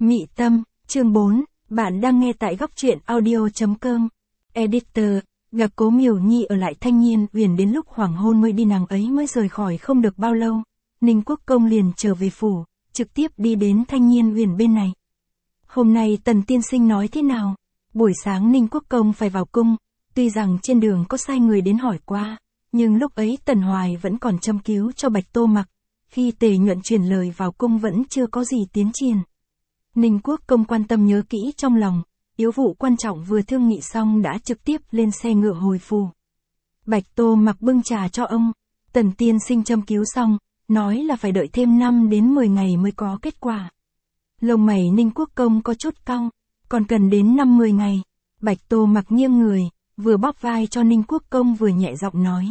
Mị Tâm, chương 4, bạn đang nghe tại góc truyện audio.com. Editor, gặp Cố Miểu Nhi ở lại Thanh Nhiên Uyển đến lúc hoàng hôn mới đi, nàng ấy mới rời khỏi không được bao lâu. Ninh Quốc Công liền trở về phủ, trực tiếp đi đến Thanh Nhiên Uyển bên này. Hôm nay Tần tiên sinh nói thế nào? Buổi sáng Ninh Quốc Công phải vào cung, tuy rằng trên đường có sai người đến hỏi qua, nhưng lúc ấy Tần Hoài vẫn còn châm cứu cho Bạch Tô Mặc, khi Tề Nhuận truyền lời vào cung vẫn chưa có gì tiến triển. Ninh Quốc Công quan tâm nhớ kỹ trong lòng, yếu vụ quan trọng vừa thương nghị xong đã trực tiếp lên xe ngựa hồi phủ. Bạch Tô Mặc bưng trà cho ông, Tần tiên sinh châm cứu xong, nói là phải đợi thêm 5 đến 10 ngày mới có kết quả. Lông mày Ninh Quốc Công có chút cong, còn cần đến 5-10 ngày. Bạch Tô Mặc nghiêng người, vừa bóp vai cho Ninh Quốc Công vừa nhẹ giọng nói.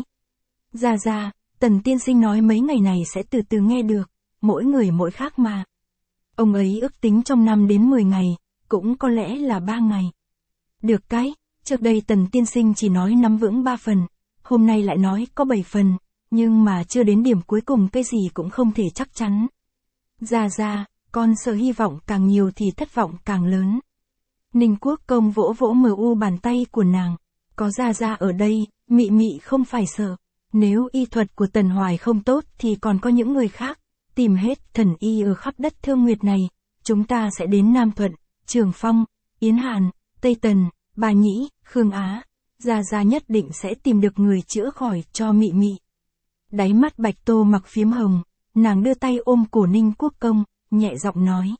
Dạ, Tần tiên sinh nói mấy ngày này sẽ từ từ nghe được, mỗi người mỗi khác mà. Ông ấy ước tính trong 5 đến 10 ngày, cũng có lẽ là 3 ngày. Được cái, trước đây Tần tiên sinh chỉ nói nắm vững 3 phần, hôm nay lại nói có 7 phần, nhưng mà chưa đến điểm cuối cùng cái gì cũng không thể chắc chắn. Dạ, con sợ hy vọng càng nhiều thì thất vọng càng lớn. Ninh Quốc Công vỗ vỗ bàn tay của nàng, có Dạ ở đây, Mị không phải sợ. Nếu y thuật của Tần Hoài không tốt thì còn có những người khác, tìm hết thần y ở khắp đất Thương Nguyệt này, chúng ta sẽ đến Nam Thuận, Trường Phong, Yến Hàn, Tây Tần, Bà Nhĩ, Khương Á, Dạ nhất định sẽ tìm được người chữa khỏi cho Mị. Đáy mắt Bạch Tô Mặc phiếm hồng, nàng đưa tay ôm cổ Ninh Quốc Công, nhẹ giọng nói.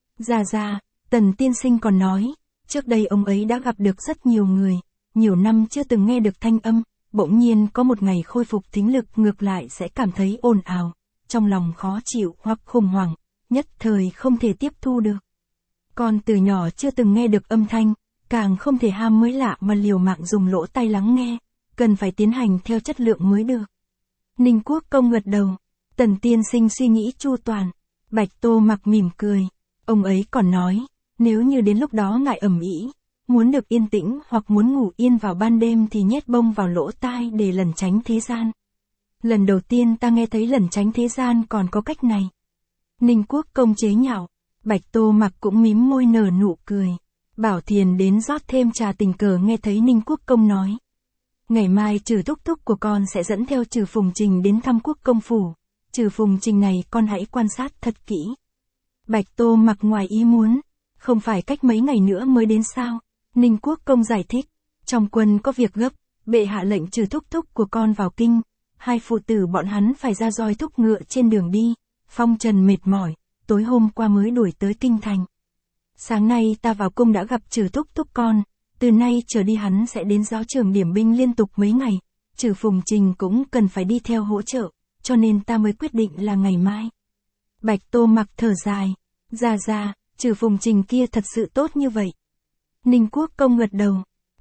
Dạ, Tần tiên sinh còn nói, trước đây ông ấy đã gặp được rất nhiều người, nhiều năm chưa từng nghe được thanh âm. Bỗng nhiên có một ngày khôi phục thính lực ngược lại sẽ cảm thấy ồn ào, trong lòng khó chịu hoặc khủng hoảng, nhất thời không thể tiếp thu được. Con từ nhỏ chưa từng nghe được âm thanh, càng không thể ham mới lạ mà liều mạng dùng lỗ tai lắng nghe, cần phải tiến hành theo chất lượng mới được. Ninh Quốc Công gật đầu, Tần tiên sinh suy nghĩ chu toàn. Bạch Tô Mặc mỉm cười, ông ấy còn nói, nếu như đến lúc đó ngại ầm ĩ, muốn được yên tĩnh hoặc muốn ngủ yên vào ban đêm thì nhét bông vào lỗ tai để lẩn tránh thế gian. Lần đầu tiên ta nghe thấy lẩn tránh thế gian còn có cách này. Ninh Quốc Công chế nhạo, Bạch Tô Mặc cũng mím môi nở nụ cười. Bảo Thiền đến rót thêm trà, tình cờ nghe thấy Ninh Quốc Công nói. Ngày mai Trừ thúc thúc của con sẽ dẫn theo Trừ Phùng Trình đến thăm Quốc công phủ. Trừ Phùng Trình này con hãy quan sát thật kỹ. Bạch Tô Mặc ngoài ý muốn, không phải cách mấy ngày nữa mới đến sao? Ninh Quốc Công giải thích, trong quân có việc gấp, bệ hạ lệnh Trừ thúc thúc của con vào kinh, hai phụ tử bọn hắn phải ra roi thúc ngựa trên đường đi, phong trần mệt mỏi, tối hôm qua mới đuổi tới kinh thành. Sáng nay ta vào cung đã gặp Trừ thúc thúc con, từ nay trở đi hắn sẽ đến giáo trường điểm binh liên tục mấy ngày, Trừ Phùng Trình cũng cần phải đi theo hỗ trợ, cho nên ta mới quyết định là ngày mai. Bạch Tô Mặc thở dài, Dạ, Trừ Phùng Trình kia thật sự tốt như vậy. Ninh Quốc Công gật đầu,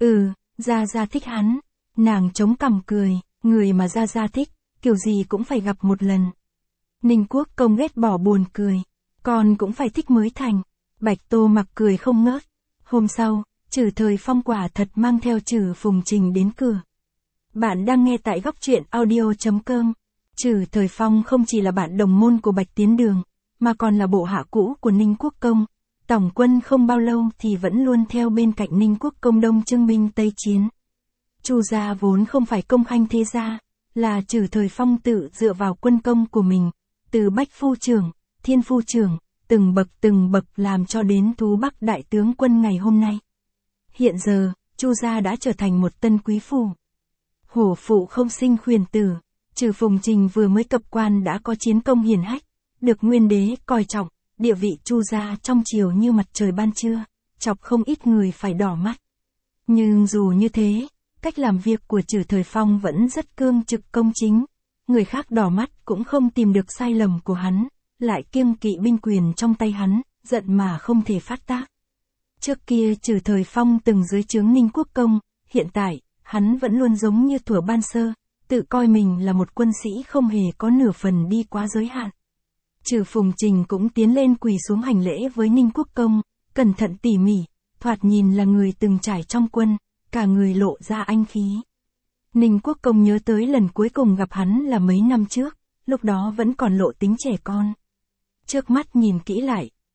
Dạ thích hắn. Nàng chống cằm cười, người mà Dạ thích, kiểu gì cũng phải gặp một lần. Ninh Quốc Công ghét bỏ buồn cười, con cũng phải thích mới thành. Bạch Tô Mặc cười không ngớt. Hôm sau, Trừ Thời Phong quả thật mang theo Trừ Phùng Trình đến cửa. Bạn đang nghe tại góc truyện audio.com. Trừ Thời Phong không chỉ là bạn đồng môn của Bạch Tiến Đường, mà còn là bộ hạ cũ của Ninh Quốc Công. Tổng quân không bao lâu thì vẫn luôn theo bên cạnh Ninh Quốc Công đông trưng binh Tây chiến. Chu gia vốn không phải công khanh thế gia, là Trừ Thời Phong tự dựa vào quân công của mình, từ Bách Phu Trưởng, Thiên Phu Trưởng, từng bậc làm cho đến Thú Bắc đại tướng quân ngày hôm nay. Hiện giờ, Chu gia đã trở thành một tân quý phủ. Hổ phụ không sinh khuyển tử, Trừ Phùng Trình vừa mới cập quan đã có chiến công hiển hách, được Nguyên Đế coi trọng. Địa vị Chu gia trong triều như mặt trời ban trưa, chọc không ít người phải đỏ mắt. Nhưng dù như thế, cách làm việc của Trừ Thời Phong vẫn rất cương trực công chính, người khác đỏ mắt cũng không tìm được sai lầm của hắn, lại kiêng kỵ binh quyền trong tay hắn, giận mà không thể phát tác. Trước kia Trừ Thời Phong từng dưới trướng Ninh Quốc Công, hiện tại, hắn vẫn luôn giống như thuở ban sơ, tự coi mình là một quân sĩ không hề có nửa phần đi quá giới hạn. Trừ Phùng Trình cũng tiến lên quỳ xuống hành lễ với Ninh Quốc Công, cẩn thận tỉ mỉ, thoạt nhìn là người từng trải trong quân, cả người lộ ra anh khí. Ninh Quốc Công nhớ tới lần cuối cùng gặp hắn là mấy năm trước, lúc đó vẫn còn lộ tính trẻ con. Trước mắt nhìn kỹ lại,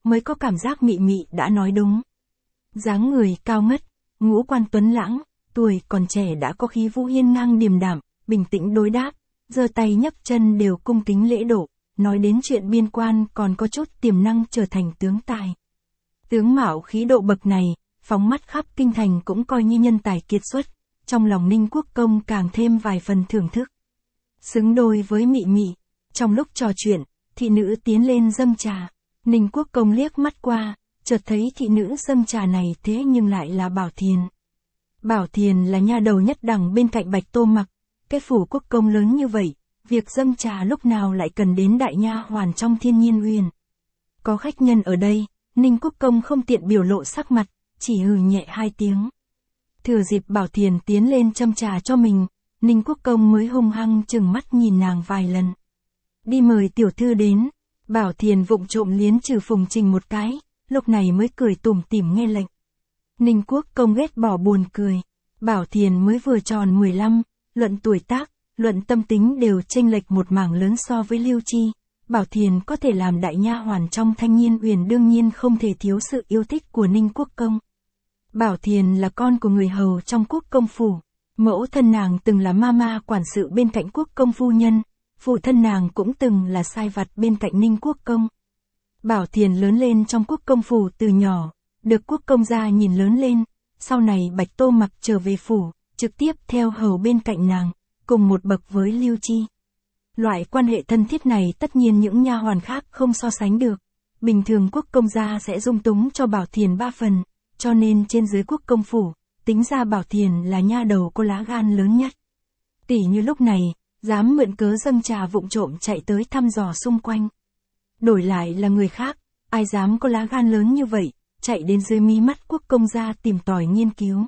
mới có cảm giác Mị Mị đã nói đúng. Dáng người cao ngất, ngũ quan tuấn lãng, tuổi còn trẻ đã có khí vũ hiên ngang điềm đạm, bình tĩnh đối đáp, giơ tay nhấc chân đều cung kính lễ độ, nói đến chuyện biên quan còn có chút tiềm năng trở thành tướng tài. Tướng mạo khí độ bậc này, phóng mắt khắp kinh thành cũng coi như nhân tài kiệt xuất, trong lòng Ninh Quốc Công càng thêm vài phần thưởng thức. Xứng đôi với Mị Mị, trong lúc trò chuyện, thị nữ tiến lên dâng trà, Ninh Quốc Công liếc mắt qua, chợt thấy thị nữ dâng trà này thế nhưng lại là Bảo Thiền. Bảo Thiền là nha đầu nhất đẳng bên cạnh Bạch Tô Mặc, cái phủ quốc công lớn như vậy, việc dâng trà lúc nào lại cần đến đại nha hoàn trong Thiên Nhiên Uyển. Có khách nhân ở đây, Ninh Quốc Công không tiện biểu lộ sắc mặt, chỉ hừ nhẹ hai tiếng. Thừa dịp Bảo Thiền tiến lên châm trà cho mình, Ninh Quốc Công mới hung hăng chừng mắt nhìn nàng vài lần. Đi mời tiểu thư đến, Bảo Thiền vụng trộm liến trừ Phùng Trình một cái, lúc này mới cười tủm tỉm nghe lệnh. Ninh Quốc Công ghét bỏ buồn cười, Bảo Thiền mới vừa tròn 15, luận tuổi tác, luận tâm tính đều chênh lệch một mảng lớn so với Lưu Chi. Bảo Thiền có thể làm đại nha hoàn trong Thanh Nhiên Uyển đương nhiên không thể thiếu sự yêu thích của Ninh Quốc Công. Bảo Thiền là con của người hầu trong Quốc Công phủ, mẫu thân nàng từng là mama quản sự bên cạnh Quốc Công phu nhân, phụ thân nàng cũng từng là sai vặt bên cạnh Ninh Quốc Công. Bảo Thiền lớn lên trong Quốc Công phủ từ nhỏ, được Quốc Công gia nhìn lớn lên, sau này Bạch Tô Mặc trở về phủ, trực tiếp theo hầu bên cạnh nàng, cùng một bậc với Lưu Chi. Loại quan hệ thân thiết này tất nhiên những nha hoàn khác không so sánh được. Bình thường Quốc Công gia sẽ dung túng cho Bảo Thiền 3 phần, cho nên trên dưới Quốc Công phủ, tính ra Bảo Thiền là nha đầu có lá gan lớn nhất. Tỉ như lúc này, dám mượn cớ dâng trà vụng trộm chạy tới thăm dò xung quanh. Đổi lại là người khác, ai dám có lá gan lớn như vậy, chạy đến dưới mí mắt Quốc Công gia tìm tòi nghiên cứu.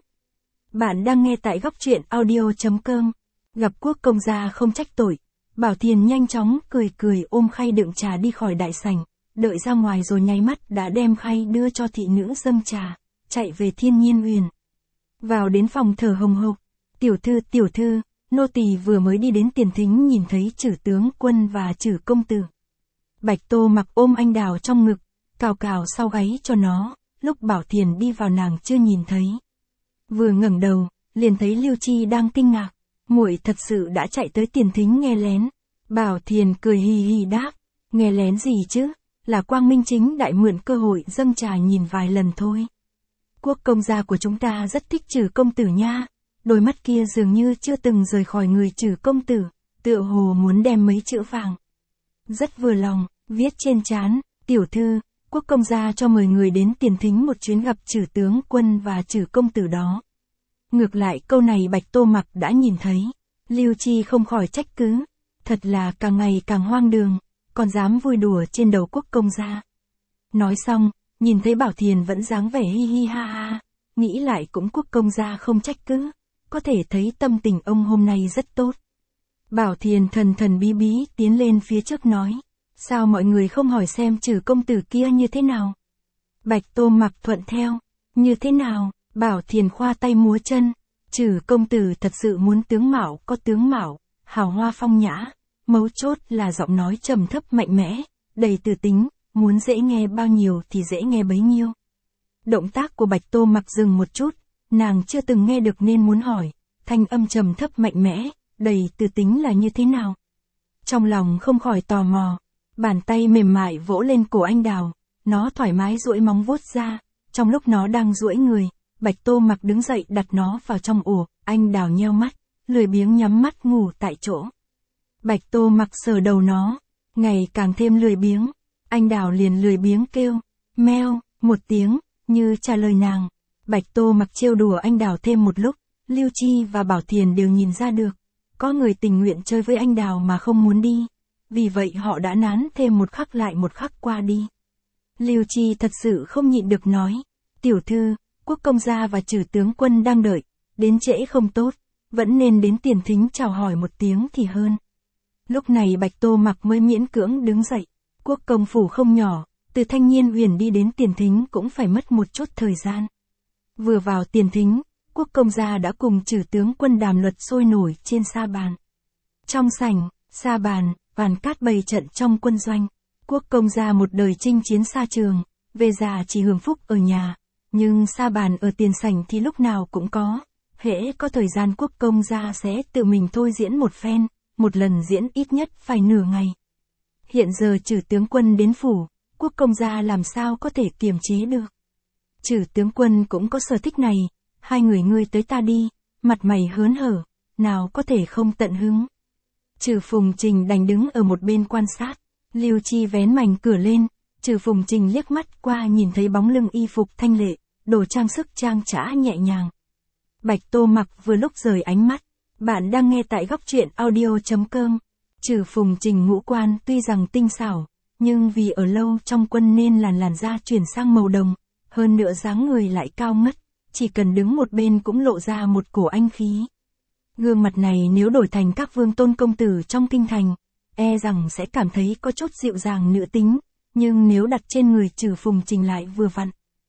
Bạn đang nghe tại góc truyện audio.com. Gặp Quốc Công gia không trách tội, Bảo Thiền nhanh chóng cười cười ôm khay đựng trà đi khỏi đại sảnh, đợi ra ngoài rồi nháy mắt đã đem khay đưa cho thị nữ dâng trà, chạy về Thiên Nhiên Uyển. Vào đến phòng thở hồng hộc, tiểu thư, nô tỳ vừa mới đi đến tiền thính nhìn thấy Trử tướng quân và Trử công tử. Bạch Tô Mặc ôm anh đào trong ngực, cào cào sau gáy cho nó, lúc Bảo Thiền đi vào nàng chưa nhìn thấy. Vừa ngẩng đầu, liền thấy Lưu Chi đang kinh ngạc, muội thật sự đã chạy tới tiền thính nghe lén. Bảo Thiền cười hì hì đáp, nghe lén gì chứ, là Quang Minh chính đại mượn cơ hội dâng trà nhìn vài lần thôi. Quốc công gia của chúng ta rất thích Trử công tử nha, đôi mắt kia dường như chưa từng rời khỏi người Trử công tử, tựa hồ muốn đem mấy chữ vàng. Rất vừa lòng, viết trên trán, tiểu thư, Quốc công gia cho mời người đến tiền thính một chuyến gặp Trử tướng quân và Trử công tử đó. Ngược lại câu này Bạch Tô Mặc đã nhìn thấy, Lưu Chi không khỏi trách cứ, thật là càng ngày càng hoang đường, còn dám vui đùa trên đầu Quốc công gia. Nói xong, nhìn thấy Bảo Thiền vẫn dáng vẻ hi hi ha ha, nghĩ lại cũng Quốc công gia không trách cứ, có thể thấy tâm tình ông hôm nay rất tốt. Bảo Thiền thần thần bí bí tiến lên phía trước nói, sao mọi người không hỏi xem Trử công tử kia như thế nào? Bạch Tô Mặc thuận theo, như thế nào? Bảo Thiền khoa tay múa chân, Trử công tử thật sự muốn tướng mạo có tướng mạo, hào hoa phong nhã, mấu chốt là giọng nói trầm thấp mạnh mẽ, đầy từ tính, muốn dễ nghe bao nhiêu thì dễ nghe bấy nhiêu. Động tác của Bạch Tô Mặc dừng một chút, nàng chưa từng nghe được nên muốn hỏi, thanh âm trầm thấp mạnh mẽ, đầy từ tính là như thế nào? Trong lòng không khỏi tò mò, bàn tay mềm mại vỗ lên cổ anh đào, nó thoải mái duỗi móng vuốt ra, trong lúc nó đang duỗi người, Bạch Tô Mặc đứng dậy đặt nó vào trong ổ, anh đào nheo mắt, lười biếng nhắm mắt ngủ tại chỗ. Bạch Tô Mặc sờ đầu nó, ngày càng thêm lười biếng, anh đào liền lười biếng kêu, meo, một tiếng, như trả lời nàng. Bạch Tô Mặc trêu đùa anh đào thêm một lúc, Lưu Chi và Bảo Thiền đều nhìn ra được, có người tình nguyện chơi với anh đào mà không muốn đi, vì vậy họ đã nán thêm một khắc lại một khắc qua đi. Lưu Chi thật sự không nhịn được nói, tiểu thư, Quốc công gia và Trử tướng quân đang đợi, đến trễ không tốt, vẫn nên đến tiền thính chào hỏi một tiếng thì hơn. Lúc này Bạch Tô Mặc mới miễn cưỡng đứng dậy, Quốc công phủ không nhỏ, từ Thanh Nhiên Uyển đi đến tiền thính cũng phải mất một chút thời gian. Vừa vào tiền thính, Quốc công gia đã cùng Trử tướng quân đàm luật sôi nổi trên sa bàn. Trong sảnh, sa bàn, bàn cát bày trận trong quân doanh. Quốc công gia một đời chinh chiến xa trường, về già chỉ hưởng phúc ở nhà, nhưng sa bàn ở tiền sảnh thì lúc nào cũng có. Hễ có thời gian quốc công gia sẽ tự mình thôi diễn một phen, một lần diễn ít nhất phải nửa ngày. Hiện giờ Trử tướng quân đến phủ, quốc công gia làm sao có thể kiềm chế được. Trử tướng quân cũng có sở thích này, hai người ngươi tới ta đi, mặt mày hớn hở, nào có thể không tận hứng. Trừ Phùng Trình đành đứng ở một bên quan sát, Lưu Chi vén mảnh cửa lên, Trừ Phùng Trình liếc mắt qua nhìn thấy bóng lưng y phục thanh lệ, đồ trang sức trang trã nhẹ nhàng. Bạch Tô Mặc vừa lúc rời ánh mắt, bạn đang nghe tại góc truyện audio.com. Trừ Phùng Trình ngũ quan tuy rằng tinh xảo, nhưng vì ở lâu trong quân nên làn da chuyển sang màu đồng, hơn nữa dáng người lại cao ngất, chỉ cần đứng một bên cũng lộ ra một cổ anh khí. Gương mặt này nếu đổi thành các vương tôn công tử trong kinh thành, e rằng sẽ cảm thấy có chút dịu dàng nữ tính, nhưng nếu đặt trên người Trừ Phùng Trình lại vừa vặn.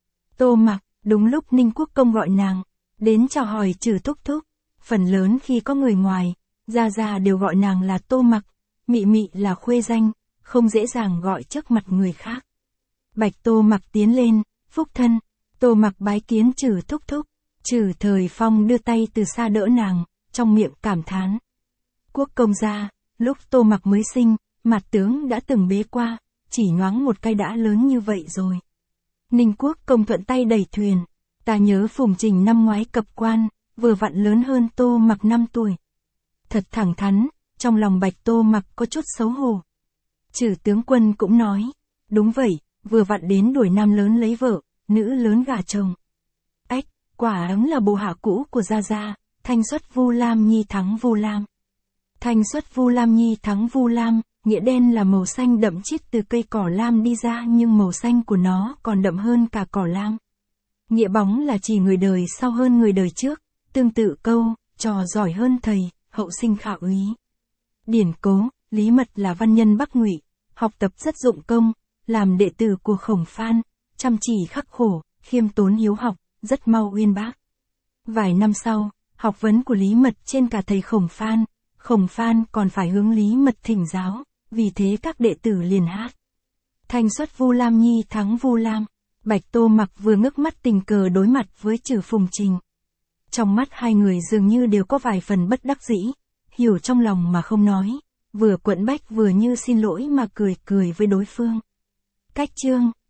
Tô Mặc, đúng lúc Ninh Quốc công gọi nàng, đến chào hỏi Trừ thúc thúc, phần lớn khi có người ngoài, gia đều gọi nàng là Tô Mặc, Mị Mị là khuê danh, không dễ dàng gọi trước mặt người khác. Bạch Tô Mặc tiến lên, phúc thân, Tô Mặc bái kiến Trừ thúc thúc, Trừ Thời Phong đưa tay từ xa đỡ nàng, trong miệng cảm thán. Quốc công gia, lúc Tô Mặc mới sinh, mặt tướng đã từng bế qua, chỉ nhoáng một cái đã lớn như vậy rồi. Ninh Quốc công thuận tay đẩy thuyền, ta nhớ Phùng Trình năm ngoái cập quan, vừa vặn lớn hơn Tô Mặc 5 tuổi. Thật thẳng thắn, trong lòng Bạch Tô Mặc có chút xấu hổ. Trừ tướng quân cũng nói, đúng vậy, vừa vặn đến đuổi nam lớn lấy vợ, nữ lớn gả chồng. Ách, quả ấm là bộ hạ cũ của Gia, thanh xuất Vu Lam Nhi thắng Vu Lam. Thanh xuất Vu Lam Nhi thắng Vu Lam, nghĩa đen là màu xanh đậm chiết từ cây cỏ lam đi ra nhưng màu xanh của nó còn đậm hơn cả cỏ lam. Nghĩa bóng là chỉ người đời sau hơn người đời trước, tương tự câu, trò giỏi hơn thầy, hậu sinh khả úy. Điển cố, Lý Mật là văn nhân Bắc Ngụy, học tập rất dụng công, làm đệ tử của Khổng Phan, chăm chỉ khắc khổ, khiêm tốn hiếu học, rất mau uyên bác. Vài năm sau, học vấn của Lý Mật trên cả thầy Khổng Phan còn phải hướng Lý Mật thỉnh giáo, vì thế các đệ tử liền hát. Thanh xuất Vu Lam Nhi thắng Vu Lam, Bạch Tô Mặc vừa ngước mắt tình cờ đối mặt với Trừ Phùng Trình. Trong mắt hai người dường như đều có vài phần bất đắc dĩ, hiểu trong lòng mà không nói, vừa quẫn bách vừa như xin lỗi mà cười với đối phương. Cách chương